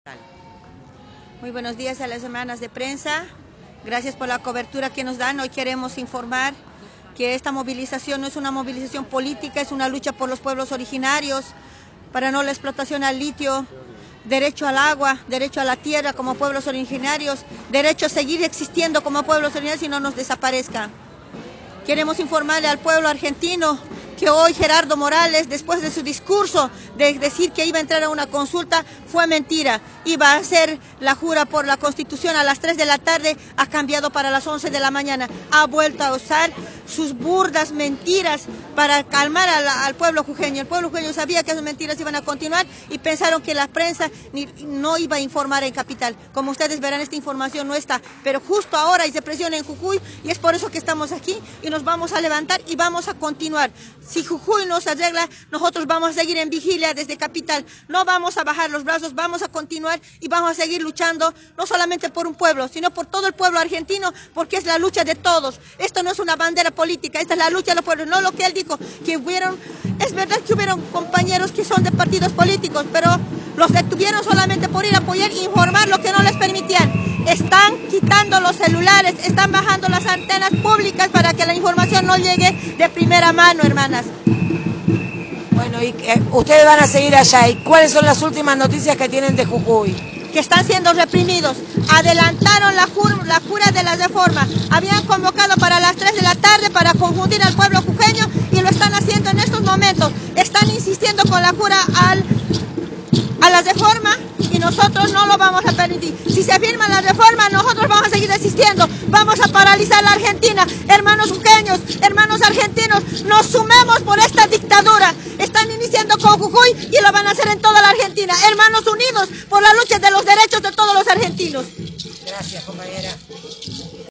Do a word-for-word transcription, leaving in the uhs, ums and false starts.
Muy buenos días a las hermanas de prensa. Gracias por la cobertura que nos dan. Hoy queremos informar que esta movilización no es una movilización política, es una lucha por los pueblos originarios, para no la explotación al litio, derecho al agua, derecho a la tierra como pueblos originarios, derecho a seguir existiendo como pueblos originarios y no nos desaparezca. Queremos informarle al pueblo argentino que hoy Gerardo Morales, después de su discurso de decir que iba a entrar a una consulta, fue mentira. Iba a hacer la jura por la Constitución a las tres de la tarde, ha cambiado para las once de la mañana. Ha vuelto a usar sus burdas mentiras para calmar al, al pueblo jujeño. El pueblo jujeño sabía que esas mentiras iban a continuar y pensaron que la prensa ni, no iba a informar en Capital. Como ustedes verán, esta información no está, pero justo ahora hay depresión en Jujuy y es por eso que estamos aquí y nos vamos a levantar y vamos a continuar. Si Jujuy no se arregla, nosotros vamos a seguir en vigilia desde Capital. No vamos a bajar los brazos, vamos a continuar y vamos a seguir luchando, no solamente por un pueblo, sino por todo el pueblo argentino, porque es la lucha de todos. Esto no es una bandera política, esta es la lucha de los pueblos. No lo que él dijo, que hubieron, es verdad que hubieron compañeros que son de partidos políticos, pero los detuvieron solamente por ir a apoyar e informar lo que no les permitían. Están quitando los celulares, están bajando las antenas públicas para que la información no llegue de primera mano, hermanas. Bueno, y eh, ustedes van a seguir allá. ¿Y cuáles son las últimas noticias que tienen de Jujuy? Que están siendo reprimidos. Adelantaron la, jur, la jura de la reforma. Habían convocado para las tres de la tarde para confundir al pueblo jujeño y lo están haciendo en estos momentos. Están insistiendo con la jura al, a la reforma y nosotros no lo vamos a permitir. Si se firma la reforma, nosotros vamos a seguir resistiendo. Vamos a paralizar la Argentina. Hermanos jujeños, hermanos argentinos, nos sumemos por esta dictadura. Están iniciando con Jujuy y lo van a hacer en toda la Argentina. Hermanos unidos por la lucha de los derechos de todos los argentinos. Gracias, compañera.